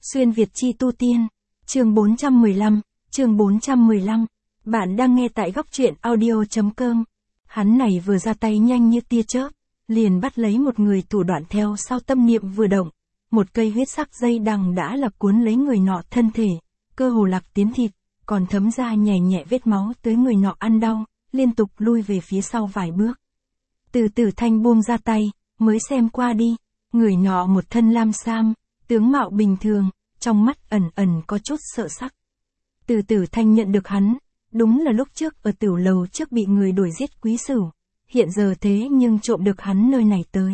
Xuyên Việt chi tu tiên. Chương 415, chương 415. Bạn đang nghe tại góc truyện audio.com. Hắn này vừa ra tay nhanh như tia chớp, liền bắt lấy một người, thủ đoạn theo sau tâm niệm vừa động. Một cây huyết sắc dây đằng đã là cuốn lấy người nọ thân thể, cơ hồ lạc tiến thịt, còn thấm ra nhẹ nhẹ vết máu tới người nọ ăn đau, liên tục lui về phía sau vài bước. Từ Tử Thanh buông ra tay, mới xem qua đi, người nọ một thân lam sam, tướng mạo bình thường, trong mắt ẩn ẩn có chút sợ sắc. Từ Tử Thanh nhận được hắn, đúng là lúc trước ở tiểu lầu trước bị người đuổi giết Quý Sửu, hiện giờ thế nhưng trộm được hắn nơi này tới.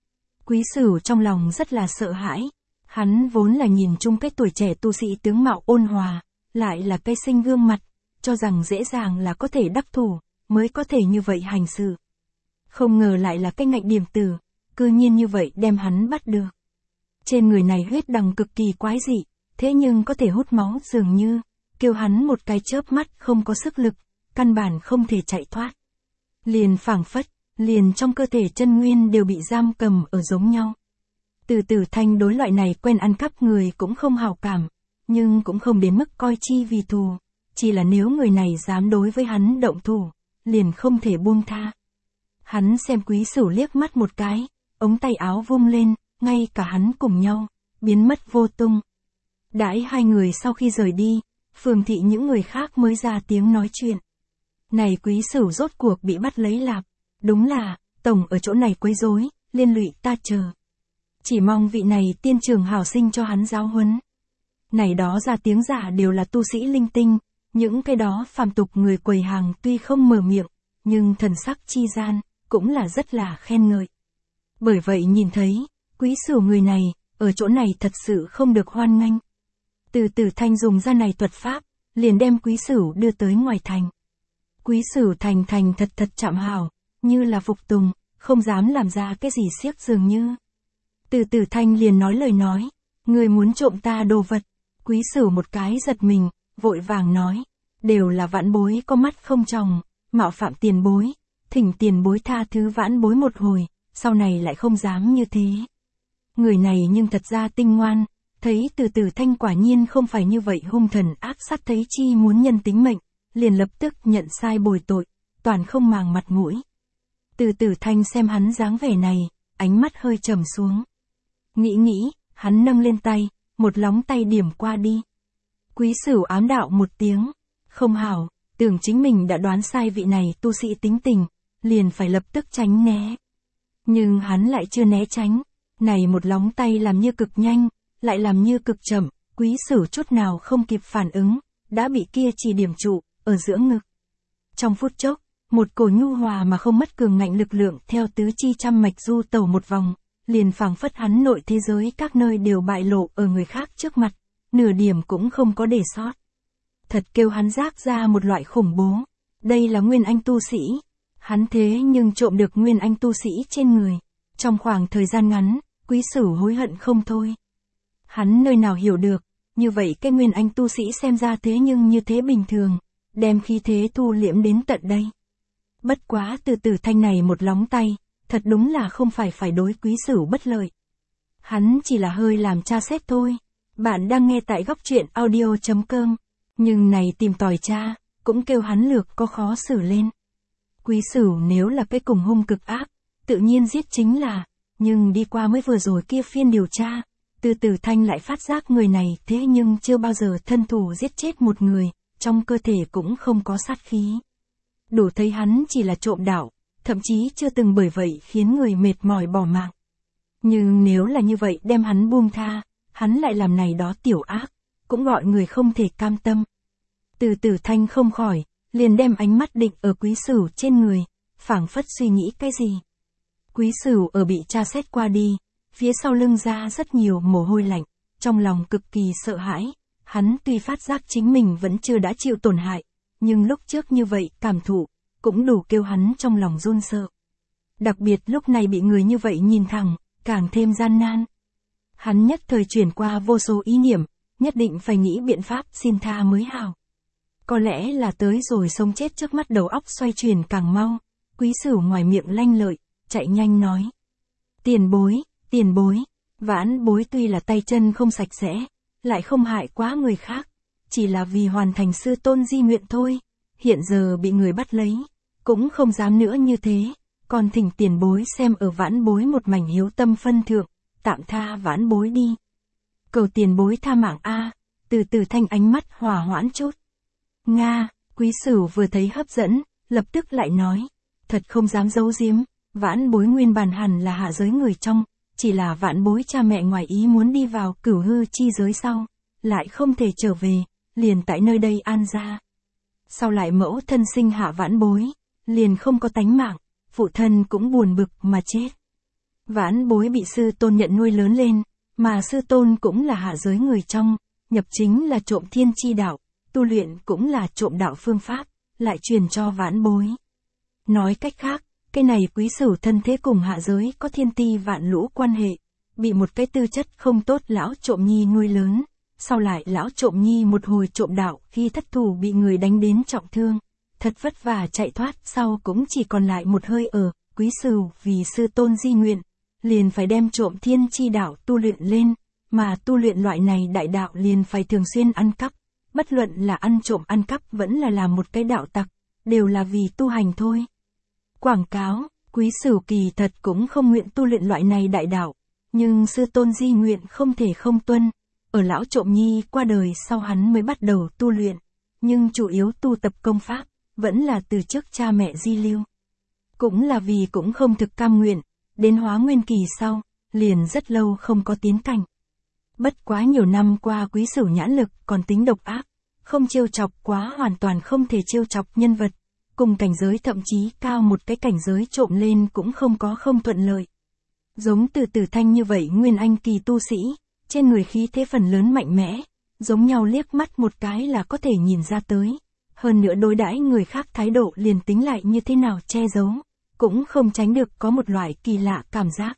Quý Sửu trong lòng rất là sợ hãi, hắn vốn là nhìn chung cái tuổi trẻ tu sĩ tướng mạo ôn hòa, lại là cây sinh gương mặt, cho rằng dễ dàng là có thể đắc thủ, mới có thể như vậy hành sự. Không ngờ lại là cái ngạnh điểm tử, cư nhiên như vậy đem hắn bắt được. Trên người này huyết đằng cực kỳ quái dị, thế nhưng có thể hút máu dường như, kêu hắn một cái chớp mắt không có sức lực, căn bản không thể chạy thoát. Liền phảng phất, liền trong cơ thể chân nguyên đều bị giam cầm ở giống nhau. Từ Tử Thanh đối loại này quen ăn cắp người cũng không hảo cảm, nhưng cũng không đến mức coi chi vì thù, chỉ là nếu người này dám đối với hắn động thủ, liền không thể buông tha. Hắn xem Quý Sửu liếc mắt một cái, ống tay áo vung lên, ngay cả hắn cùng nhau, biến mất vô tung. Đãi hai người sau khi rời đi, phường thị những người khác mới ra tiếng nói chuyện. Này Quý Sửu rốt cuộc bị bắt lấy lạp, đúng là, tổng ở chỗ này quấy rối, liên lụy ta chờ. Chỉ mong vị này tiên trường hảo sinh cho hắn giáo huấn. Này đó ra tiếng giả đều là tu sĩ linh tinh, những cái đó phàm tục người quầy hàng tuy không mở miệng, nhưng thần sắc chi gian, cũng là rất là khen ngợi. Bởi vậy nhìn thấy, Quý Sửu người này, ở chỗ này thật sự không được hoan nghênh. Từ Tử Thanh dùng ra này thuật pháp, liền đem Quý Sửu đưa tới ngoài thành. Quý Sửu thành thật chạm hảo, như là phục tùng, không dám làm ra cái gì xiếc dường như. Từ Tử Thanh liền nói lời nói, người muốn trộm ta đồ vật. Quý Sửu một cái giật mình, vội vàng nói, đều là vãn bối có mắt không tròng, mạo phạm tiền bối, thỉnh tiền bối tha thứ vãn bối một hồi, sau này lại không dám như thế. Người này nhưng thật ra tinh ngoan, thấy Từ Tử Thanh quả nhiên không phải như vậy hung thần ác sát, thấy chi muốn nhân tính mệnh, liền lập tức nhận sai bồi tội, toàn không màng mặt mũi. Từ Tử Thanh xem hắn dáng vẻ này, ánh mắt hơi trầm xuống. Nghĩ, hắn nâng lên tay, một lóng tay điểm qua đi. Quý Sửu ám đạo một tiếng, không hảo, tưởng chính mình đã đoán sai vị này tu sĩ tính tình, liền phải lập tức tránh né. Nhưng hắn lại chưa né tránh, này một lóng tay làm như cực nhanh, lại làm như cực chậm, Quý Sửu chút nào không kịp phản ứng, đã bị kia chỉ điểm trụ, ở giữa ngực. Trong phút chốc, một cổ nhu hòa mà không mất cường ngạnh lực lượng theo tứ chi trăm mạch du tẩu một vòng, liền phảng phất hắn nội thế giới các nơi đều bại lộ ở người khác trước mặt, nửa điểm cũng không có để sót. Thật kêu hắn giác ra một loại khủng bố, đây là nguyên anh tu sĩ. Hắn thế nhưng trộm được nguyên anh tu sĩ trên người. Trong khoảng thời gian ngắn, Quý Sửu hối hận không thôi. Hắn nơi nào hiểu được, như vậy cái nguyên anh tu sĩ xem ra thế nhưng như thế bình thường, đem khí thế thu liễm đến tận đây. Bất quá Từ Tử Thanh này một lóng tay, thật đúng là không phải đối Quý Sửu bất lợi. Hắn chỉ là hơi làm tra xét thôi. Bạn đang nghe tại góc truyện audio.com, nhưng này tìm tòi tra, cũng kêu hắn lược có khó xử lên. Quý Sửu nếu là cái cùng hung cực ác, tự nhiên giết chính là, nhưng đi qua mới vừa rồi kia phiên điều tra, Từ Tử Thanh lại phát giác người này thế nhưng chưa bao giờ thân thủ giết chết một người, trong cơ thể cũng không có sát khí. Đủ thấy hắn chỉ là trộm đạo, thậm chí chưa từng bởi vậy khiến người mệt mỏi bỏ mạng. Nhưng nếu là như vậy đem hắn buông tha, hắn lại làm này đó tiểu ác, cũng gọi người không thể cam tâm. Từ Tử Thanh không khỏi, liền đem ánh mắt định ở Quý Sửu trên người, phảng phất suy nghĩ cái gì. Quý Sửu ở bị tra xét qua đi, phía sau lưng ra rất nhiều mồ hôi lạnh, trong lòng cực kỳ sợ hãi. Hắn tuy phát giác chính mình vẫn chưa đã chịu tổn hại, nhưng lúc trước như vậy cảm thụ, cũng đủ kêu hắn trong lòng run sợ. Đặc biệt lúc này bị người như vậy nhìn thẳng, càng thêm gian nan. Hắn nhất thời chuyển qua vô số ý niệm, nhất định phải nghĩ biện pháp xin tha mới hảo. Có lẽ là tới rồi sống chết trước mắt, đầu óc xoay chuyển càng mau. Quý Sửu ngoài miệng lanh lợi, chạy nhanh nói. Tiền bối, vãn bối tuy là tay chân không sạch sẽ, lại không hại quá người khác, chỉ là vì hoàn thành sư tôn di nguyện thôi, hiện giờ bị người bắt lấy, cũng không dám nữa như thế, còn thỉnh tiền bối xem ở vãn bối một mảnh hiếu tâm phân thượng, tạm tha vãn bối đi. Cầu tiền bối tha mạng a. Từ Từ Thanh ánh mắt hòa hoãn chút. Nga, quý sửu vừa thấy hấp dẫn, lập tức lại nói, thật không dám giấu giếm, vãn bối nguyên bản hẳn là hạ giới người trong, chỉ là vãn bối cha mẹ ngoài ý muốn đi vào cửu hư chi giới sau, lại không thể trở về, liền tại nơi đây an gia. Sau lại mẫu thân sinh hạ vãn bối, liền không có tánh mạng, phụ thân cũng buồn bực mà chết. Vãn bối bị sư tôn nhận nuôi lớn lên, mà sư tôn cũng là hạ giới người trong, nhập chính là trộm thiên chi đạo, tu luyện cũng là trộm đạo phương pháp, lại truyền cho vãn bối. Nói cách khác, cái này quý sửu thân thế cùng hạ giới có thiên ti vạn lũ quan hệ, bị một cái tư chất không tốt lão trộm nhi nuôi lớn, sau lại lão trộm nhi một hồi trộm đạo khi thất thủ bị người đánh đến trọng thương, thật vất vả chạy thoát sau cũng chỉ còn lại một hơi ở, quý sửu vì sư tôn di nguyện, liền phải đem trộm thiên chi đạo tu luyện lên, mà tu luyện loại này đại đạo liền phải thường xuyên ăn cắp, bất luận là ăn trộm ăn cắp vẫn là làm một cái đạo tặc, đều là vì tu hành thôi. Quảng cáo, quý sửu kỳ thật cũng không nguyện tu luyện loại này đại đạo, nhưng sư tôn di nguyện không thể không tuân, ở lão trộm nhi qua đời sau hắn mới bắt đầu tu luyện, nhưng chủ yếu tu tập công pháp, vẫn là từ trước cha mẹ di lưu. Cũng là vì cũng không thực cam nguyện, đến hóa nguyên kỳ sau, liền rất lâu không có tiến cảnh. Bất quá nhiều năm qua quý sửu nhãn lực còn tính độc ác, không trêu chọc quá hoàn toàn không thể trêu chọc nhân vật, cùng cảnh giới thậm chí cao một cái cảnh giới trộm lên cũng không có không thuận lợi. Giống Từ Từ Thanh như vậy nguyên anh kỳ tu sĩ, trên người khí thế phần lớn mạnh mẽ, giống nhau liếc mắt một cái là có thể nhìn ra tới. Hơn nữa đối đãi người khác thái độ liền tính lại như thế nào che giấu, cũng không tránh được có một loại kỳ lạ cảm giác.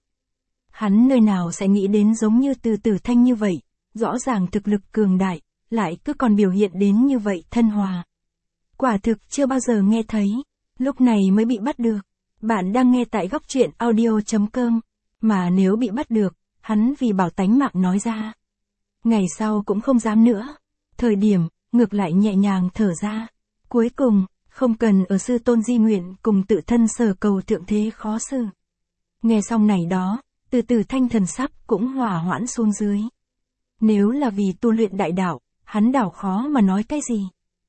Hắn nơi nào sẽ nghĩ đến giống như Từ Từ Thanh như vậy, rõ ràng thực lực cường đại, lại cứ còn biểu hiện đến như vậy thân hòa. Quả thực chưa bao giờ nghe thấy, lúc này mới bị bắt được. Bạn đang nghe tại góc truyện audio.com, mà nếu bị bắt được, hắn vì bảo tánh mạng nói ra. Ngày sau cũng không dám nữa. Thời điểm, ngược lại nhẹ nhàng thở ra. Cuối cùng, không cần ở sư tôn di nguyện cùng tự thân sở cầu thượng thế khó xử. Nghe xong này đó, Từ Từ Thanh thần sắc cũng hòa hoãn xuống dưới. Nếu là vì tu luyện đại đạo, hắn đảo khó mà nói cái gì.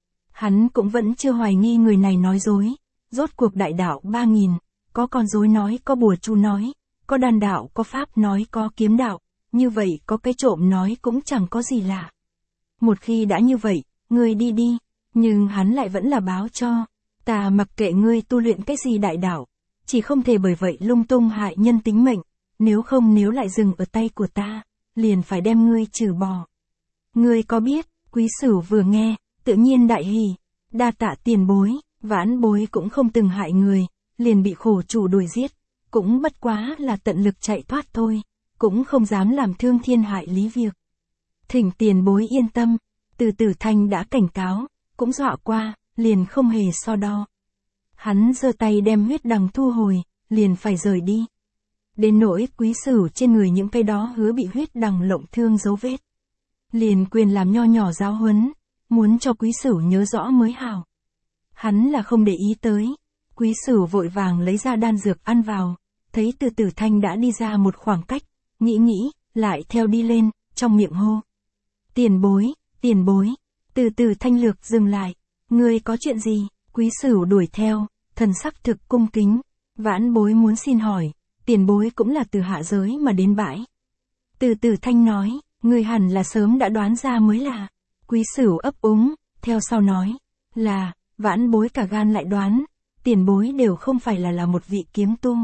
Hắn cũng vẫn chưa hoài nghi người này nói dối. Rốt cuộc đại đạo 3000, có con rối nói, có bùa chú nói, có đan đạo, có pháp nói, có kiếm đạo, như vậy có cái trộm nói cũng chẳng có gì lạ. Một khi đã như vậy, ngươi đi đi, nhưng hắn lại vẫn là báo cho, ta mặc kệ ngươi tu luyện cái gì đại đạo, chỉ không thể bởi vậy lung tung hại nhân tính mệnh, nếu không nếu lại dừng ở tay của ta, liền phải đem ngươi trừ bỏ. Ngươi có biết, quý sửu vừa nghe, tự nhiên đại hỉ, đa tạ tiền bối, vãn bối cũng không từng hại người, liền bị khổ chủ đuổi giết, cũng bất quá là tận lực chạy thoát thôi, cũng không dám làm thương thiên hại lý việc. Thỉnh tiền bối yên tâm, Từ Từ Thanh đã cảnh cáo, cũng dọa qua, liền không hề so đo. Hắn giơ tay đem huyết đằng thu hồi, liền phải rời đi. Đến nỗi quý sửu trên người những cái đó hứa bị huyết đằng lộng thương dấu vết. Liền quyền làm nho nhỏ giáo huấn, muốn cho quý sửu nhớ rõ mới hảo. Hắn là không để ý tới. Quý sửu vội vàng lấy ra đan dược ăn vào, thấy Từ Từ Thanh đã đi ra một khoảng cách, nghĩ, lại theo đi lên, trong miệng hô. Tiền bối, tiền bối. Từ Từ Thanh lược dừng lại. Ngươi có chuyện gì? Quý sửu đuổi theo, thần sắc thực cung kính. Vãn bối muốn xin hỏi, tiền bối cũng là từ hạ giới mà đến bãi. Từ Từ Thanh nói, ngươi hẳn là sớm đã đoán ra mới là. Quý sửu ấp úng, theo sau nói, là, vãn bối cả gan lại đoán, tiền bối đều không phải là một vị kiếm tu.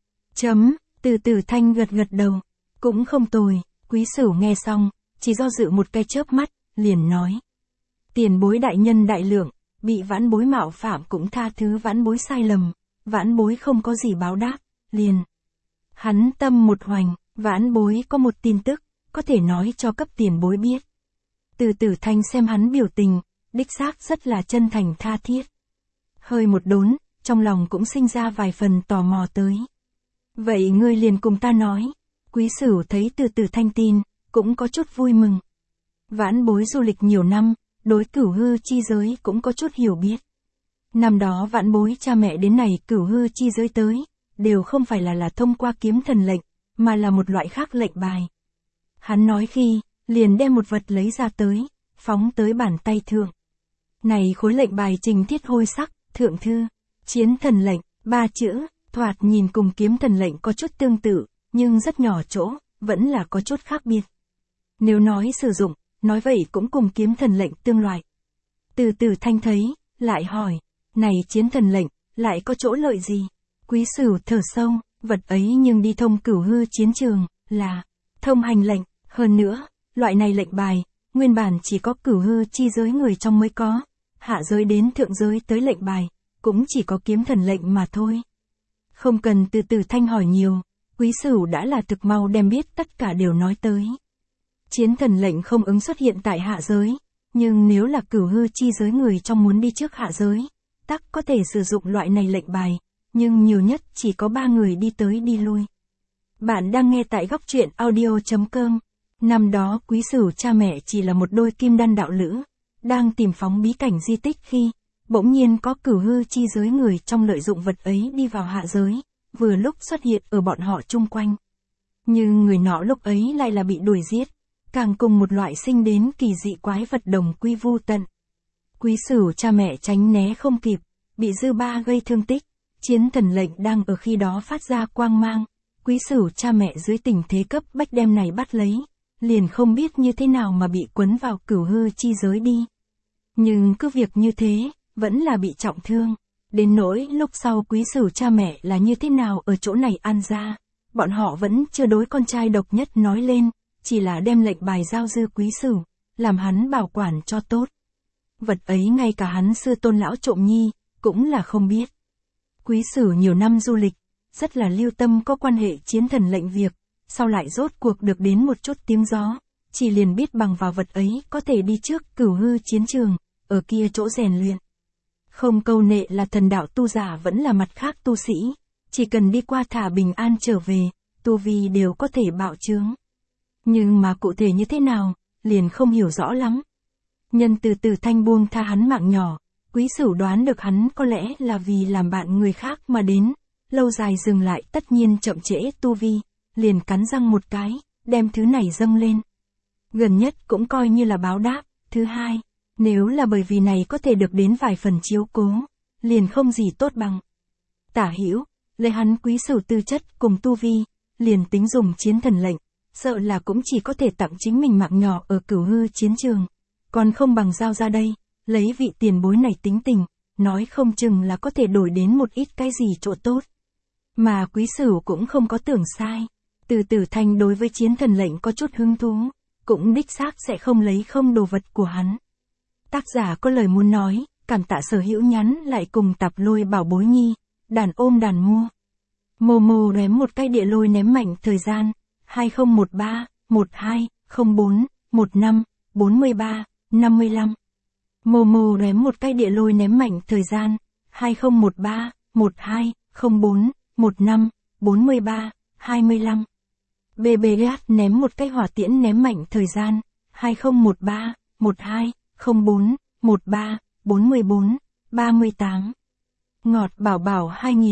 Từ Từ Thanh gật đầu, cũng không tồi. Quý sửu nghe xong, chỉ do dự một cái chớp mắt, liền nói. Tiền bối đại nhân đại lượng, bị vãn bối mạo phạm cũng tha thứ vãn bối sai lầm, vãn bối không có gì báo đáp, liền. Hắn tâm một hoành, vãn bối có một tin tức, có thể nói cho cấp tiền bối biết. Từ Từ Thanh xem hắn biểu tình, đích xác rất là chân thành tha thiết. Hơi một đốn, trong lòng cũng sinh ra vài phần tò mò tới. Vậy ngươi liền cùng ta nói. Quý sửu thấy Từ Từ Thanh tin, cũng có chút vui mừng. Vãn bối du lịch nhiều năm, đối cửu hư chi giới cũng có chút hiểu biết. Năm đó vãn bối cha mẹ đến này cửu hư chi giới tới, đều không phải là thông qua kiếm thần lệnh, mà là một loại khác lệnh bài. Hắn nói khi, liền đem một vật lấy ra tới, phóng tới bàn tay thượng. Này khối lệnh bài trình thiết hôi sắc, thượng thư, chiến thần lệnh, 3 chữ, thoạt nhìn cùng kiếm thần lệnh có chút tương tự, nhưng rất nhỏ chỗ, vẫn là có chút khác biệt. Nếu nói sử dụng, nói vậy cũng cùng kiếm thần lệnh tương loại. Từ từ thanh thấy, lại hỏi, này chiến thần lệnh, lại có chỗ lợi gì? Quý Sửu thở sâu, vật ấy nhưng đi thông cửu hư chiến trường, là thông hành lệnh, hơn nữa, loại này lệnh bài, nguyên bản chỉ có cửu hư chi giới người trong mới có, hạ giới đến thượng giới tới lệnh bài, cũng chỉ có kiếm thần lệnh mà thôi. Không cần từ từ thanh hỏi nhiều, Quý Sửu đã là thực mau đem biết tất cả đều nói tới. Chiến thần lệnh không ứng xuất hiện tại hạ giới, nhưng nếu là cửu hư chi giới người trong muốn đi trước hạ giới, tắc có thể sử dụng loại này lệnh bài, nhưng nhiều nhất chỉ có 3 người đi tới đi lui. Bạn đang nghe tại góc truyện audio.com. Năm đó Quý Sửu cha mẹ chỉ là một đôi kim đan đạo lữ, đang tìm phóng bí cảnh di tích khi, bỗng nhiên có cửu hư chi giới người trong lợi dụng vật ấy đi vào hạ giới, vừa lúc xuất hiện ở bọn họ chung quanh. Nhưng người nọ lúc ấy lại là bị đuổi giết, càng cùng một loại sinh đến kỳ dị quái vật đồng quy vu tận. Quý Sửu cha mẹ tránh né không kịp, bị dư ba gây thương tích, chiến thần lệnh đang ở khi đó phát ra quang mang, Quý Sửu cha mẹ dưới tình thế cấp bách đem này bắt lấy, liền không biết như thế nào mà bị quấn vào cửu hư chi giới đi. Nhưng cứ việc như thế, vẫn là bị trọng thương, đến nỗi lúc sau Quý Sửu cha mẹ là như thế nào ở chỗ này ăn ra, bọn họ vẫn chưa đối con trai độc nhất nói lên, chỉ là đem lệnh bài giao dư Quý Sửu, làm hắn bảo quản cho tốt. Vật ấy ngay cả hắn sư tôn lão trộm nhi, cũng là không biết. Quý Sửu nhiều năm du lịch, rất là lưu tâm có quan hệ chiến thần lệnh việc, sau lại rốt cuộc được đến một chút tiếng gió, chỉ liền biết bằng vào vật ấy có thể đi trước cửu hư chiến trường, ở kia chỗ rèn luyện. Không câu nệ là thần đạo tu giả vẫn là mặt khác tu sĩ, chỉ cần đi qua thả bình an trở về, tu vi đều có thể bạo chướng. Nhưng mà cụ thể như thế nào, liền không hiểu rõ lắm. Nhân từ từ thanh buông tha hắn mạng nhỏ, Quý Sửu đoán được hắn có lẽ là vì làm bạn người khác mà đến, lâu dài dừng lại tất nhiên chậm trễ tu vi, liền cắn răng một cái, đem thứ này dâng lên. Gần nhất cũng coi như là báo đáp, thứ hai, nếu là bởi vì này có thể được đến vài phần chiếu cố, liền không gì tốt bằng. Tả hữu, lấy hắn Quý Sửu tư chất cùng tu vi, liền tính dùng chiến thần lệnh, sợ là cũng chỉ có thể tặng chính mình mạng nhỏ ở cửu hư chiến trường, còn không bằng giao ra đây, lấy vị tiền bối này tính tình, nói không chừng là có thể đổi đến một ít cái gì chỗ tốt. Mà Quý Sửu cũng không có tưởng sai, từ từ thanh đối với chiến thần lệnh có chút hứng thú, cũng đích xác sẽ không lấy không đồ vật của hắn. Tác giả có lời muốn nói, cảm tạ sở hữu nhắn lại cùng Tạp Lôi bảo bối nhi, đàn ôm đàn mua. Momo ném một cái địa lôi ném mạnh thời gian, 2013, 12, 04, 15, 43, 55. Momo ném một cái địa lôi ném mạnh thời gian, 2013, 12, 04, 15, 43, 25. BBH ném một cái hỏa tiễn ném mạnh thời gian, 2013, 12, 04, 13, 44, 38. Ngọt Bảo Bảo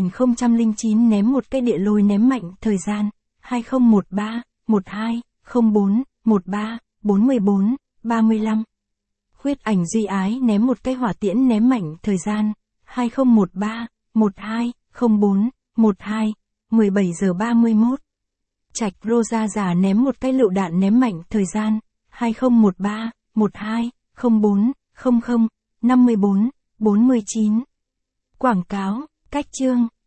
2009 ném một cái địa lôi ném mạnh thời gian, 2013, 12, 04, 13, 44, 35. Khuyết Ảnh Duy Ái ném một cái hỏa tiễn ném mạnh thời gian, 2013, 12, 04, 12, 17 giờ 31. Trạch Rosa già ném một cái lựu đạn ném mạnh thời gian, 2013, 12, 04, 00, 54, 49. Quảng cáo, cách chương.